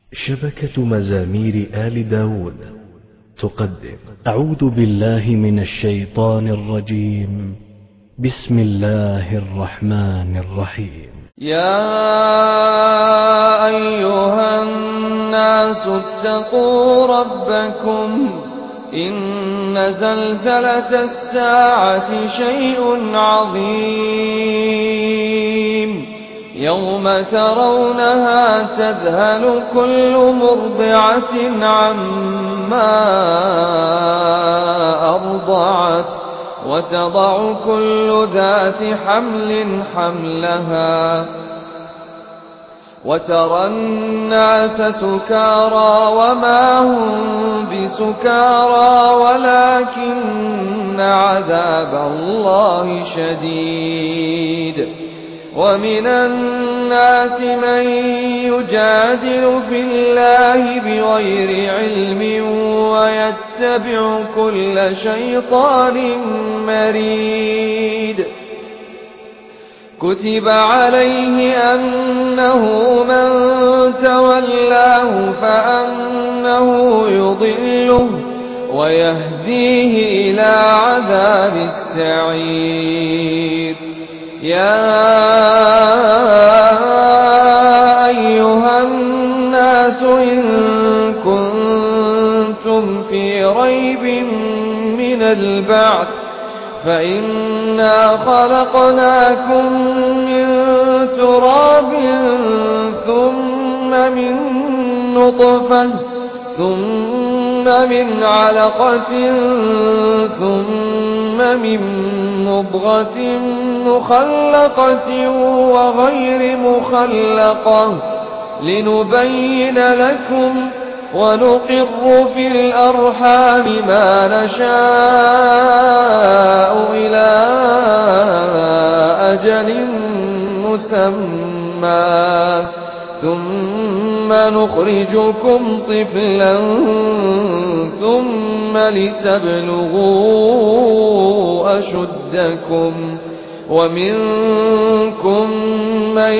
شبكة مزامير آل داود تقدم. أعوذ بالله من الشيطان الرجيم. بسم الله الرحمن الرحيم. يا أيها الناس اتقوا ربكم إن زلزلة الساعة شيء عظيم يوم ترونها تذهل كل مرضعة عما أرضعت وتضع كل ذات حمل حملها وترى الناس سكارى وما هم بسكارى ولكن عذاب الله شديد. ومن الناس من يجادل في الله بغير علم ويتبع كل شيطان مريد. كتب عليه أنه من تولاه فأنه يضله ويهديه إلى عذاب السعير. يا أيها الناس إن كنتم في ريب من البعث فإنا خلقناكم من تراب ثم من نطفة ثم من علقة ثم من مضغة مخلقة وغير مخلقة لنبين لكم ونقر في الأرحام ما نشاء إلى أجل مسمى ثم نخرجكم طفلا ثم لتبلغوا أشدكم ومنكم من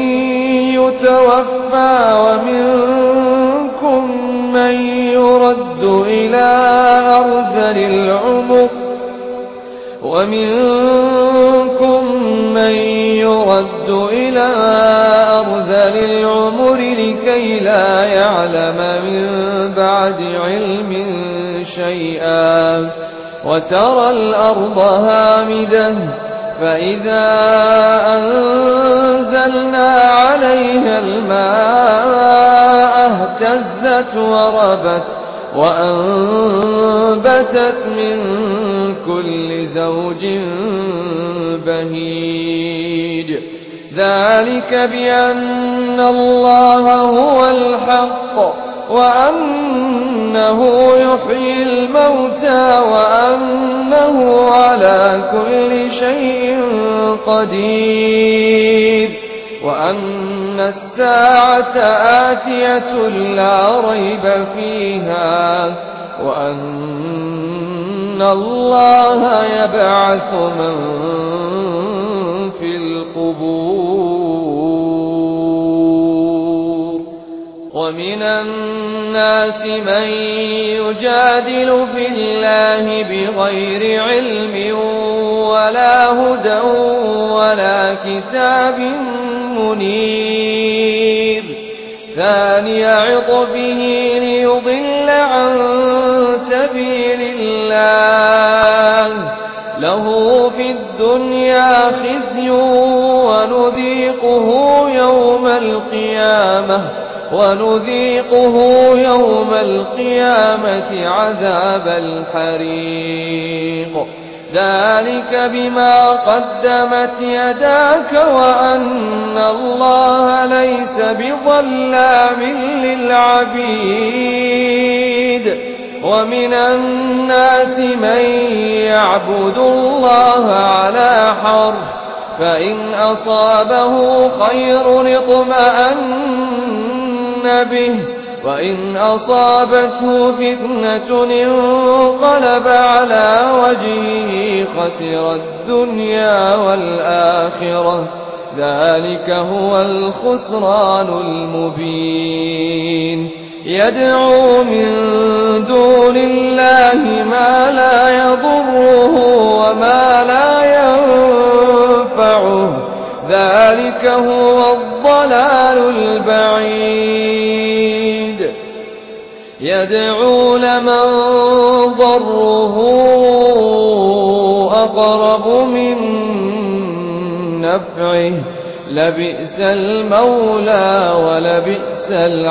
يتوفى ومنكم من يرد إلى أرذل العمر لكي لا يعلم من بعد علم شيئا. وترى الأرض هامدة فإذا أنزلنا عليها الماء اهتزت وربت وأنبتت من كل زوج بهيج. ذلك بأن الله هو الحق وأنه يحيي الموتى وأنه على كل شيء قدير وأن الساعة آتية لا ريب فيها وأن الله يبعث من في القبور. ومن الناس من يجادل في الله بغير علم ولا هدى ولا كتاب منير. ثاني عطفه ليضل عن سبيل الله له في الدنيا خزي ونذيقه يوم القيامة عذاب الحريق. ذلك بما قدمت يداك وأن الله ليس بظلام للعبيد. ومن الناس من يعبد الله على حرف فإن أصابه خير اطمأن به وإن أصابته فتنة انقلب على وجهه خسر الدنيا والآخرة ذلك هو الخسران المبين. يدعو من دون الله ما لا يضره وما لا ينفعه ذلك هو الضلال البعيد يدعو لمن ضره أقرب من نفعه لبئس المولى ولبئس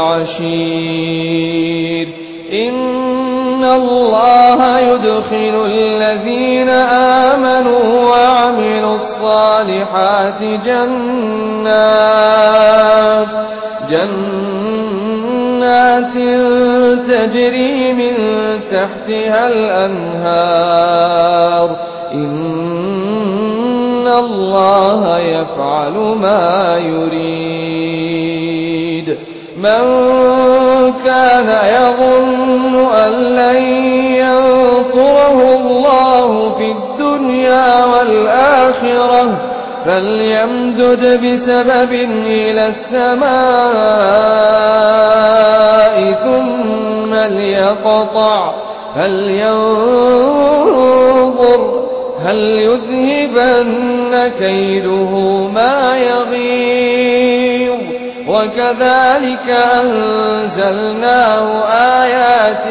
العشير إن الله يدخل الذين آمنوا وعملوا الصالحات جنات تجري من تحتها الأنهار إن الله يفعل ما يريد من كان يظن أن لن ينصره الله في الدنيا والآخرة فليمدد بسبب إلى السماء ثم ليقطع فلينظر هل يذهبن كيده ما يغيظ وكذلك أنزلناه آيات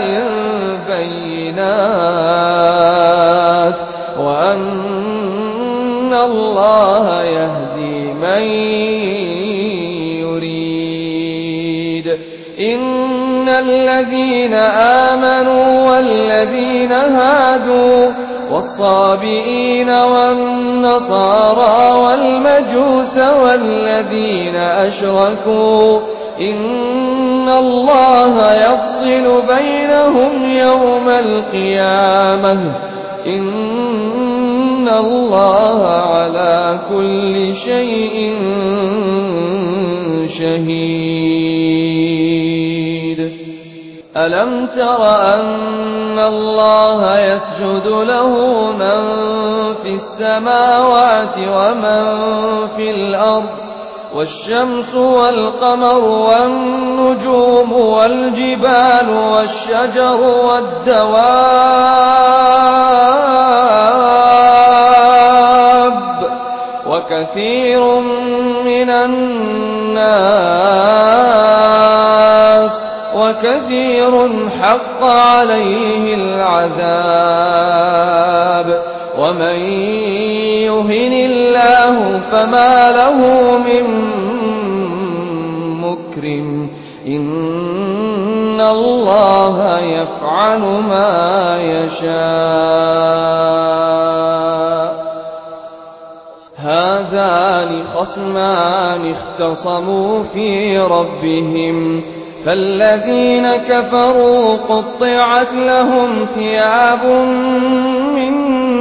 بينات وأن الله يهدي من يريد إن الذين آمنوا والذين هادوا والصابئين والنصارى والمجوس والذين أشركوا إن الله يفصل بينهم يوم القيامة إن الله على كل شيء شهيد ألم تر أن الله يسجد له من في السماوات ومن في الأرض والشمس والقمر والنجوم والجبال والشجر والدواب وكثير من الناس وكثير حق عليه العذاب ومن يهن الله فما له من مكرم إن الله يفعل ما يشاء هذان خصمان اختصموا في ربهم فالذين كفروا قطعت لهم ثياب من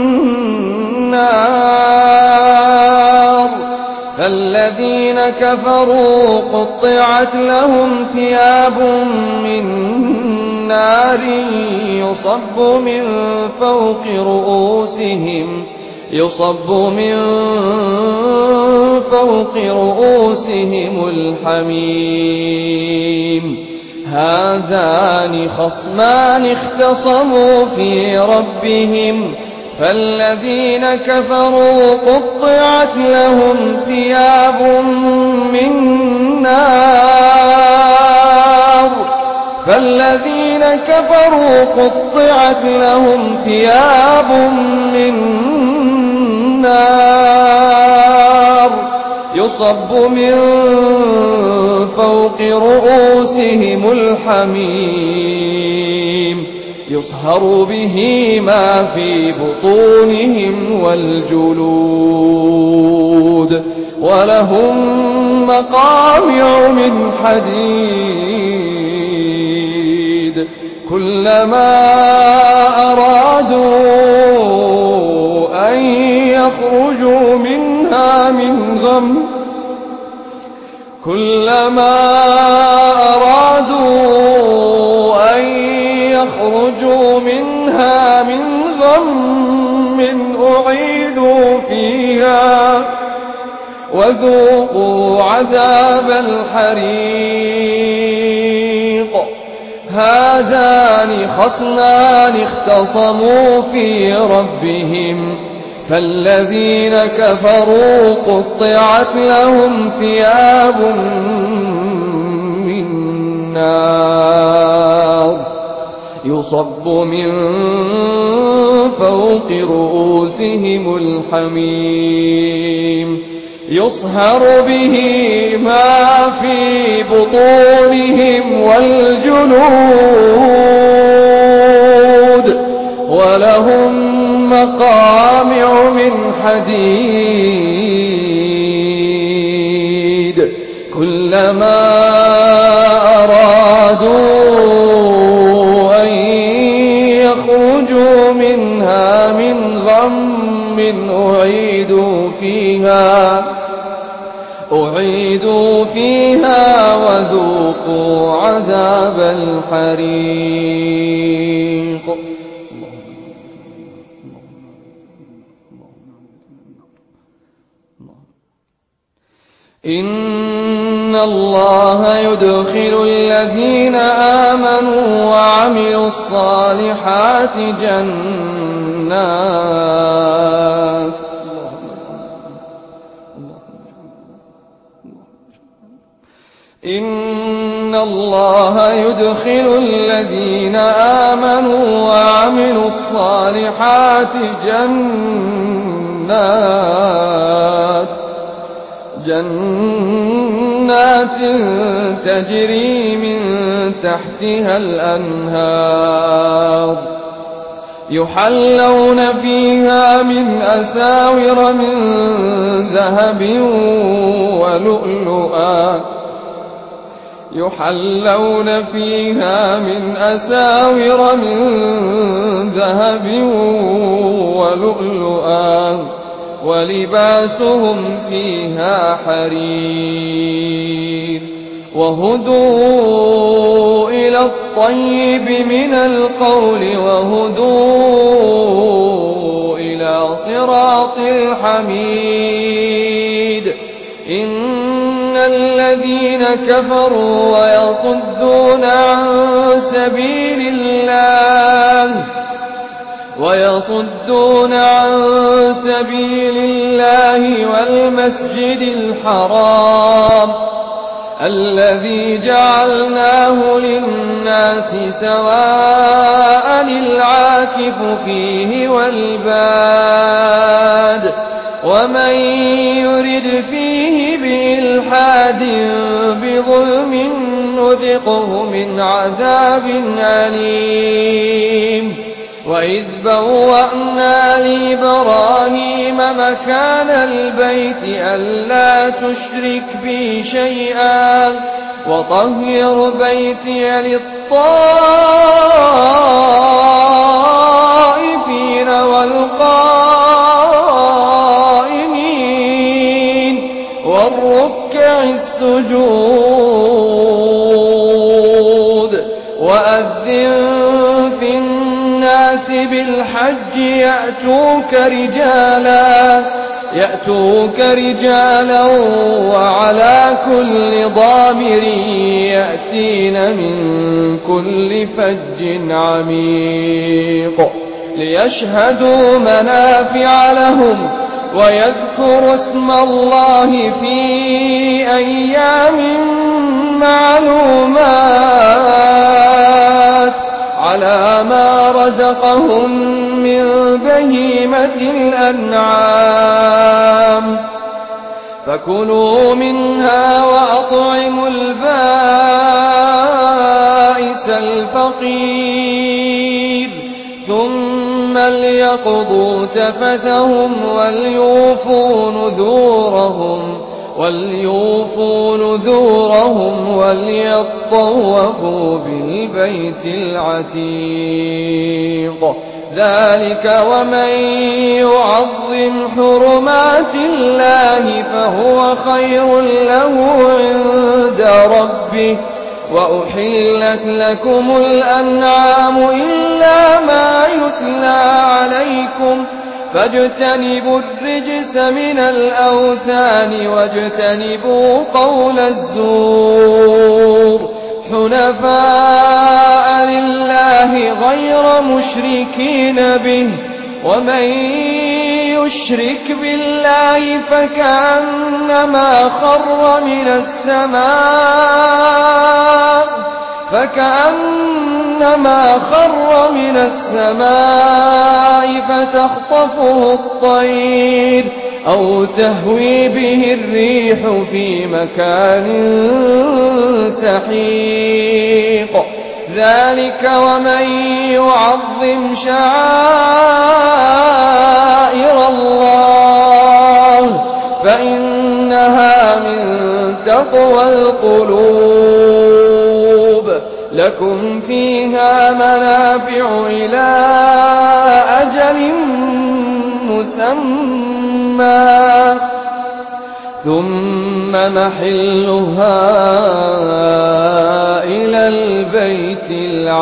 نار فالذين كفروا قطعت لهم ثياب من نار يصب من فوق رؤوسهم الحميم هذان خصمان اختصموا في ربهم فالذين كفروا قطعت لهم ثياب من نار فالذين كفروا قطعت لهم ثياب من نار يصب من فوق رؤوسهم الحميم يصهر به ما في بطونهم والجلود ولهم مقامع من حديد كلما أرادوا أن يخرجوا منها من غم أعيدوا فيها وذوقوا عذاب الحريق هذان خصمان اختصموا في ربهم فالذين كفروا قطعت لهم ثياب من نار يصب من فوق رؤوسهم الحميم يصهر به ما في بطونهم والجلود ولهم مقامع من حديد كلما أرادوا أن يخرجوا منها من غم أعيدوا فيها وذوقوا عذاب الحريق. إن الله يدخل الذين آمنوا وعملوا الصالحات إن الله يدخل الذين آمنوا وعملوا الصالحات جنات تجري من تحتها الأنهار يحلون فيها من أساور من ذهب ولؤلؤا ولباسهم فيها حرير وهدوا إلى الطيب من القول وهدوا إلى صراط الحميد. إن الذين كفروا ويصدون عن سبيل الله والمسجد الحرام الذي جعلناه للناس سواء العاكف فيه والباد ومن يرد فيه بإلحاد بظلم نذقه من عذاب أليم. وإذ بوأنا لإبراهيم مكان البيت ألا تشرك بي شيئا وطهر بيتي للطائفين والقائمين والركع السجود. وأذن في الناس بالحج يأتوك رجالا وعلى كل ضامر يأتين من كل فج عميق ليشهدوا منافع لهم ويذكروا اسم الله في أيام معلومات على ما رزقهم من بهيمة الأنعام فكلوا منها وأطعموا البائس الفقير ثم ليقضوا تفثهم وليوفوا نذورهم وليطوفوا بالبيت العتيق. ذلك ومن يعظم حرمات الله فهو خير له عند ربه. وأحلت لكم الأنعام إلا ما يتلى عليكم فاجتنبوا الرجس من الأوثان واجتنبوا قول الزور حنفاء لله غير مشركين به ومن يشرك بالله فكأنما خر من السماء فتخطفه الطير أو تهوي به الريح في مكان سحيق ذلك ومن يعظم شعائر الله فإنها من تقوى القلوب لكم فيها منافع إلى أجل مسمى ثم محلها إلى البيت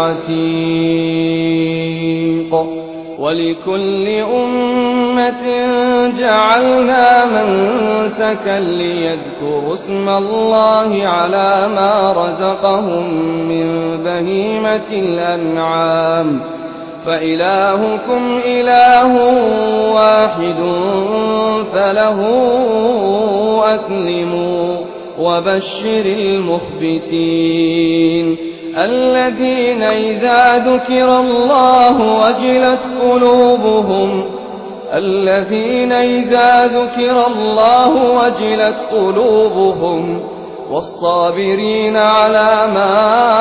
العتيق ولكل أمة جعلنا منسكا ليذكروا اسم الله على ما رزقهم من بهيمة الأنعام فإلهكم إله واحد فله أسلموا وبشر المخبتين الذين إذا ذكر الله وجلت قلوبهم والصابرين على ما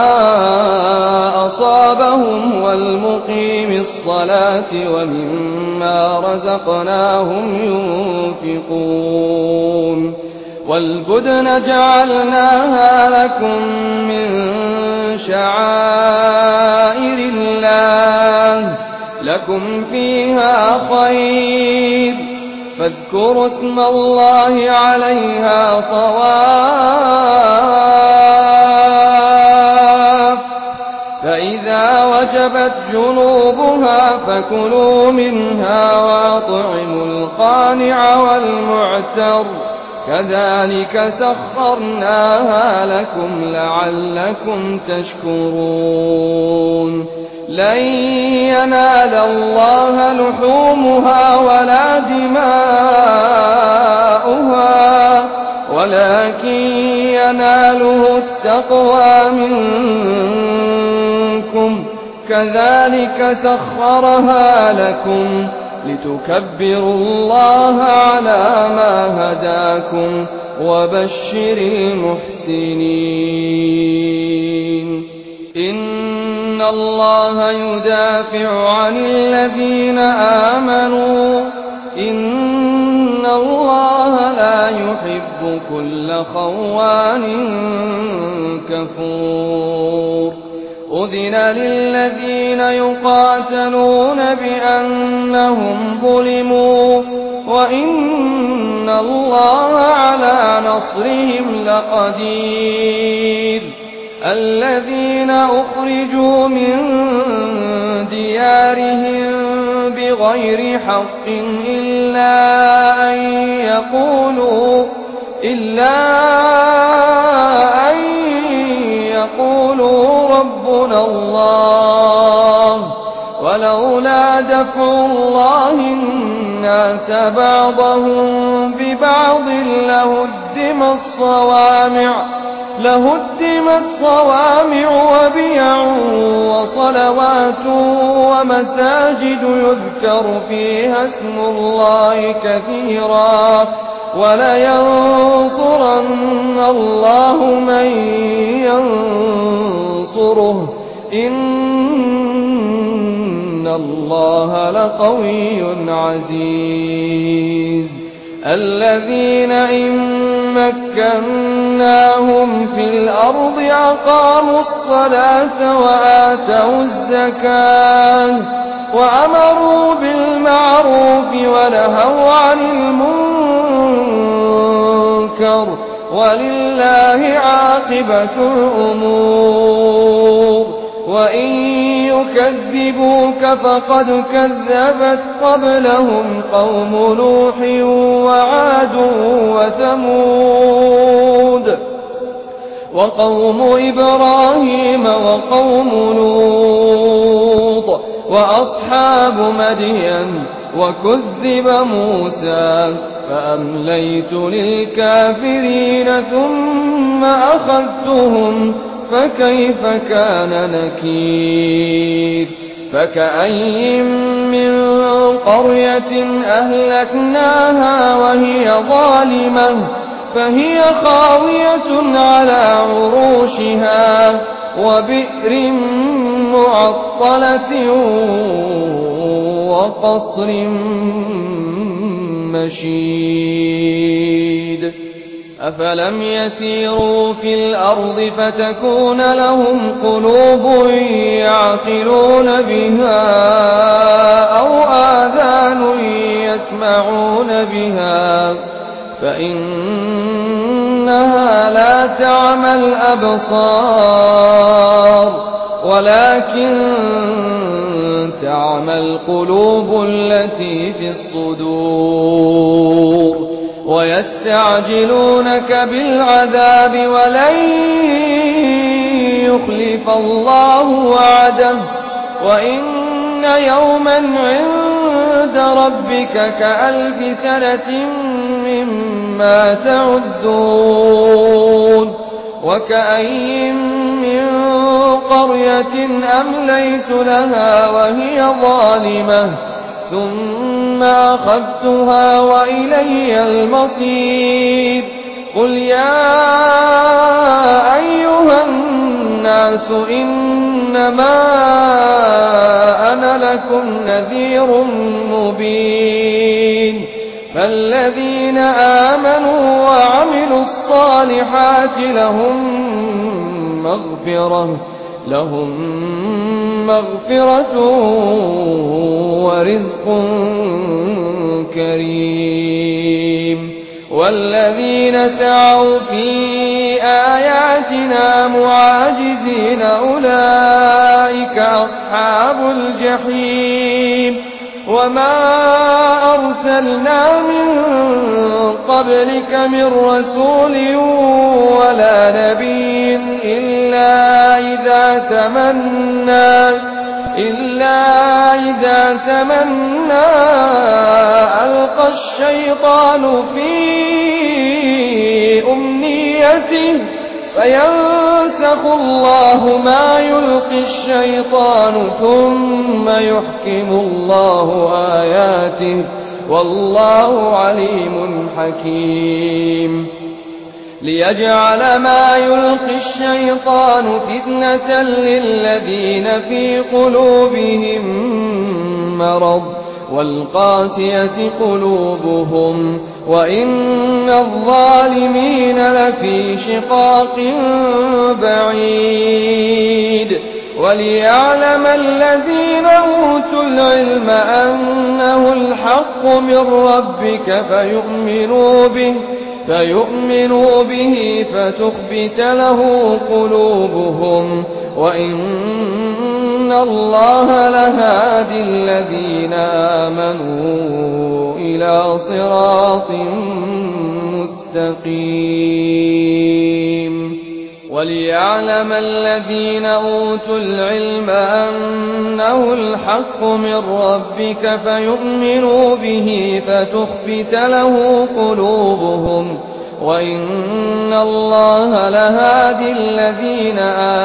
أصابهم والمقيم الصلاة ومما رزقناهم ينفقون والبدن جعلناها لكم من شعائر الله لكم فيها خير فاذكروا اسم الله عليها صواف فإذا وجبت جنوبها فكلوا منها وأطعموا القانع والمعتر كذلك سخرناها لكم لعلكم تشكرون لن ينال الله لحومها ولا دماؤها ولكن يناله التقوى منكم كذلك سخرها لكم لتكبروا الله على ما هداكم وبشر المحسنين إن الله يدافع عن الذين آمنوا إن الله لا يحب كل خوان كفور أذن للذين يقاتلون بأنهم ظلموا وإن الله على نصرهم لقدير الذين أخرجوا من ديارهم بغير حق إلا أن يقولوا ربنا الله ولولا دفع الله الناس بعضهم ببعض لهدمت صوامع وبيع وصلوات ومساجد يذكر فيها اسم الله كثيرا ولينصرن الله من ينصره إن الله لقوي عزيز الذين إن مكناهم في الأرض أقاموا الصلاة وآتوا الزكاة وأمروا بالمعروف ونهوا عن المنكر ولله عاقبة الأمور وإن يكذبوك فقد كذبت قبلهم قوم نوح وقوم إبراهيم وقوم لوط وأصحاب مدين وكذب موسى فأمليت للكافرين ثم أخذتهم فكيف كان نكير فكأي من قرية أهلكناها وهي ظالمة فهي خاوية على عروشها وبئر معطلة وقصر مشيد أفلم يسيروا في الأرض فتكون لهم قلوب يعقلون بها أو آذان يسمعون بها فإنها لا تعمى الأبصار ولكن تعمى القلوب التي في الصدور ويستعجلونك بالعذاب ولن يخلف الله وعده وإن يوما عند ربك كألف سنة مما تعدون وكأي من قرية أمليت لها وهي ظالمة ثم أخذتها وإلي المصير قل يا أيها الناس إنما أنا لكم نذير مبين فالذين آمنوا وعملوا الصالحات لهم مغفرة ورزق كريم والذين سعوا في آياتنا معاجزين أولئك أصحاب الجحيم وما أرسلنا من قبلك من رسول ولا نبي إلا إذا تمنى ألقى الشيطان في أمنيته فينسخ الله ما يلقي الشيطان ثم يحكم الله آياته والله عليم حكيم ليجعل ما يلقي الشيطان فتنة للذين في قلوبهم مرض والقاسية قلوبهم وإن الظالمين لفي شقاق بعيد وليعلم الذين أوتوا العلم أنه الحق من ربك فيؤمنوا به فتخبت له قلوبهم وإن الله لهادي الذين آمنوا إلى صراط مستقيم وليعلم الذين أوتوا العلم أنه الحق من ربك فيؤمنوا به فتخبت له قلوبهم وإن الله لهادي الذين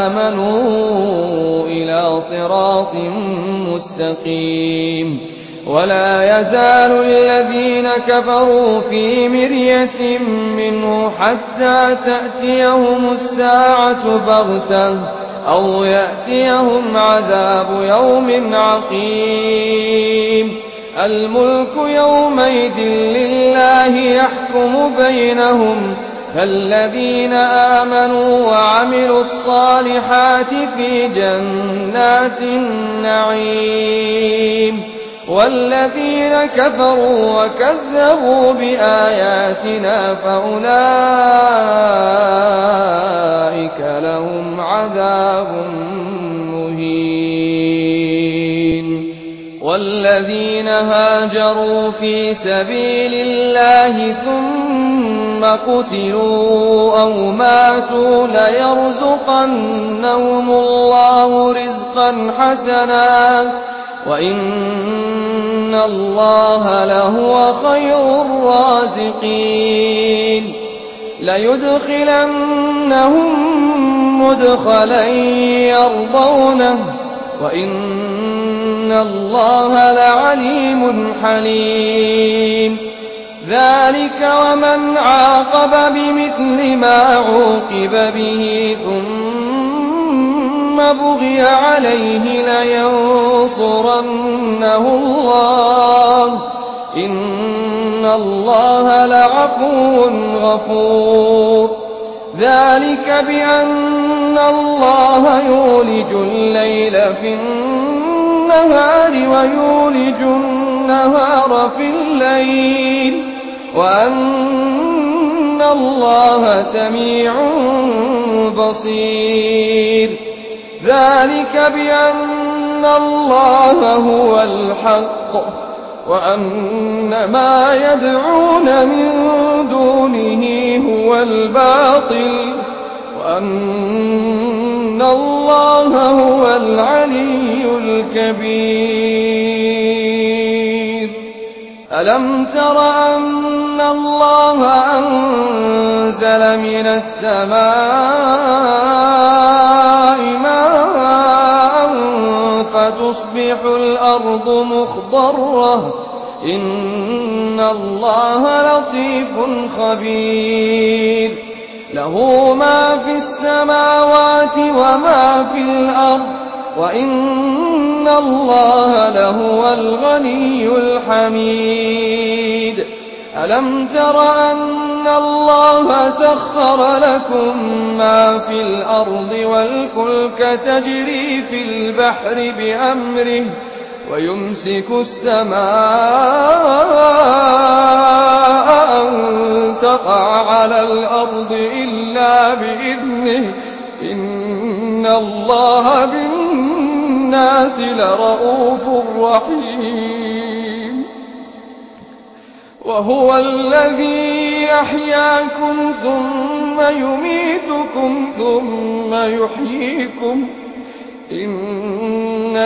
آمنوا إلى صراط مستقيم ولا يزال الذين كفروا في مرية منه حتى تأتيهم الساعة بغتة أو يأتيهم عذاب يوم عقيم الملك يومئذ لله يحكم بينهم فالذين آمنوا وعملوا الصالحات في جنات النعيم والذين كفروا وكذبوا بآياتنا فأولئك لهم عذاب مهين والذين هاجروا في سبيل الله ثم ثم قتلوا أو ماتوا ليرزقنهم الله رزقا حسنا وإن الله لهو خير الرازقين ليدخلنهم مدخلا يرضونه وإن الله لعليم حليم ذلك ومن عاقب بمثل ما عوقب به ثم بغي عليه لينصرنه الله إن الله لعفو غفور ذلك بأن الله يولج الليل في النهار ويولج النهار في الليل وأن الله سميع بصير ذلك بأن الله هو الحق وأن ما يدعون من دونه هو الباطل وأن الله هو العلي الكبير ألم تر أن الله أنزل من السماء ماء فتصبح الأرض مخضرة إن الله لطيف خبير له ما في السماوات وما في الأرض وإن الله لهو الغني الحميد ألم تر أن الله سخر لكم ما في الأرض والفلك تجري في البحر بأمره ويمسك السماء أن تقع على الأرض إلا بإذنه إن الله بالناس لرؤوف رحيم وهو الذي يحياكم ثم يميتكم ثم يحييكم إن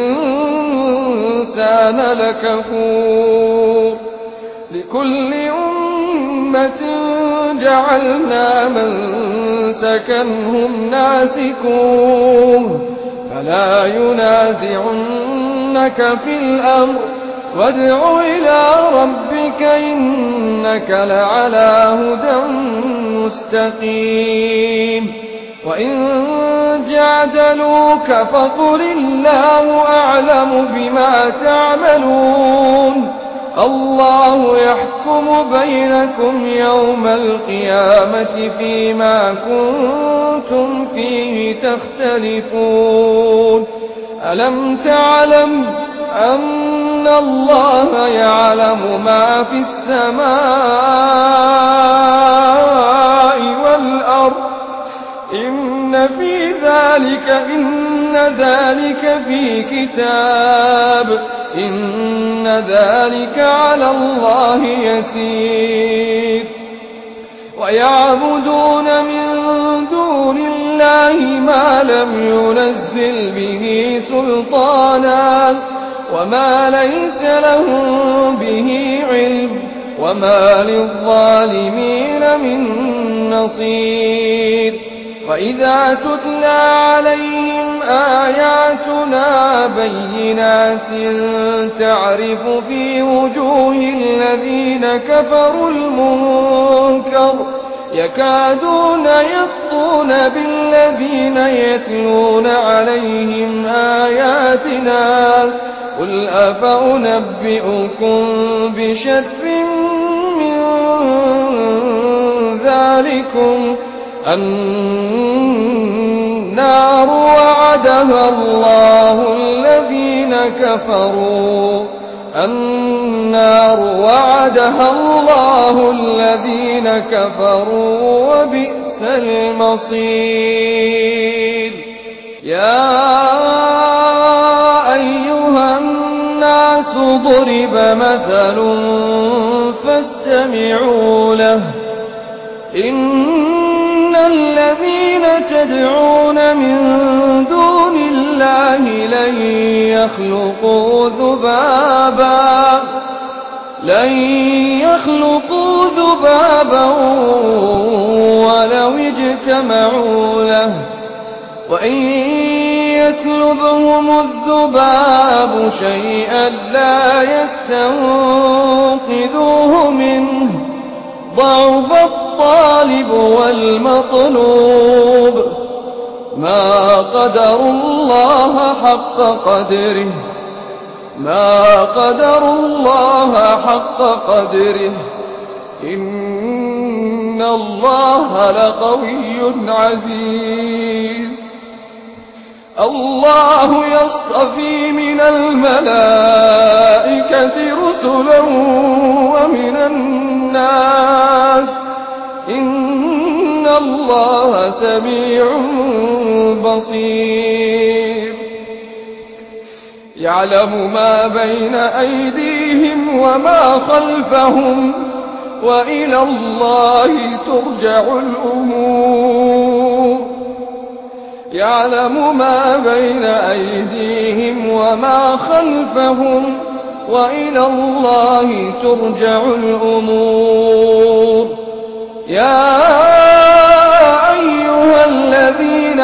الإنسان لكفور لكل أمة جعلنا منسكا هم ناسكوه فلا ينازعنك في الأمر وادع إلى ربك إنك لعلى هدى مستقيم وإن جادلوك فقل الله أعلم بما تعملون الله يحكم بينكم يوم القيامة فيما كنتم فيه تختلفون ألم تعلم أن الله يعلم ما في السماء والأرض إن ذلك في كتاب إن ذلك على الله يسير ويعبدون من دون الله ما لم ينزل به سلطانا وما ليس لهم به علم وما للظالمين من نصير وإذا تتلى عليهم آياتنا بينات تعرف في وجوه الذين كفروا المنكر يكادون يسطون بالذين يتلون عليهم آياتنا قل أفأنبئكم بشر من ذلكم النار وعدها الله الذين كفروا وبئس المصير يا أيها الناس ضرب مثل فاستمعوا له يدعون من دون الله لن يخلقوا ذبابا ولو اجتمعوا له وإن يسلبهم الذباب شيئا لا يستنقذوه منه ضعف الطالب والمطلوب ما قدروا الله حق قدره إن الله لقوي عزيز الله يصطفي من الملائكة رسلا ومن الناس إن الله سميع بصير يعلم ما بين أيديهم وما خلفهم وإلى الله ترجع الأمور يعلم ما بين أيديهم وما خلفهم وإلى الله ترجع الأمور يا أيها الذين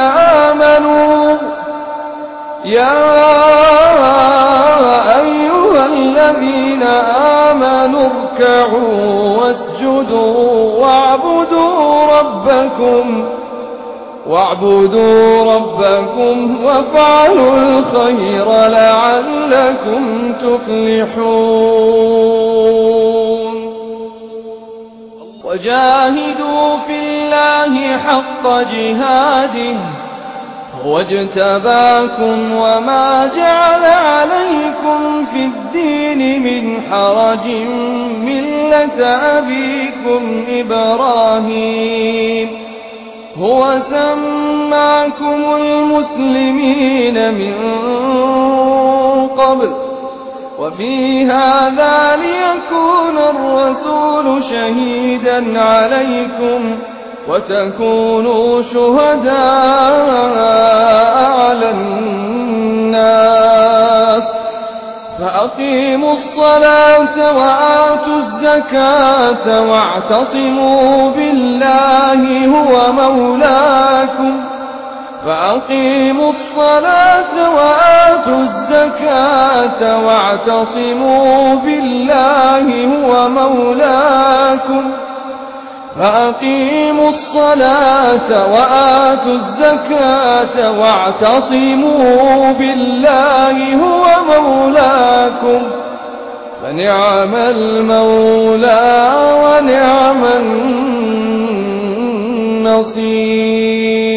آمنوا اركعوا واسجدوا واعبدوا ربكم وافعلوا الخير لعلكم تفلحون وجاهدوا في الله حق جهاده هو اجتباكم وما جعل عليكم في الدين من حرج ملة أبيكم إبراهيم هو سماكم المسلمين من قبل وفي هذا ليكون الرسول شهيدا عليكم وتكونوا شهداء على الناس فأقيموا الصلاة وآتوا الزكاة واعتصموا بالله هو مولاكم فأقيموا الصلاة وآتوا الزكاة واعتصموا بالله هو مولاكم فأقيموا الصلاة وآتوا الزكاة واعتصموا بالله هو مولاكم فنعم المولى ونعم النصير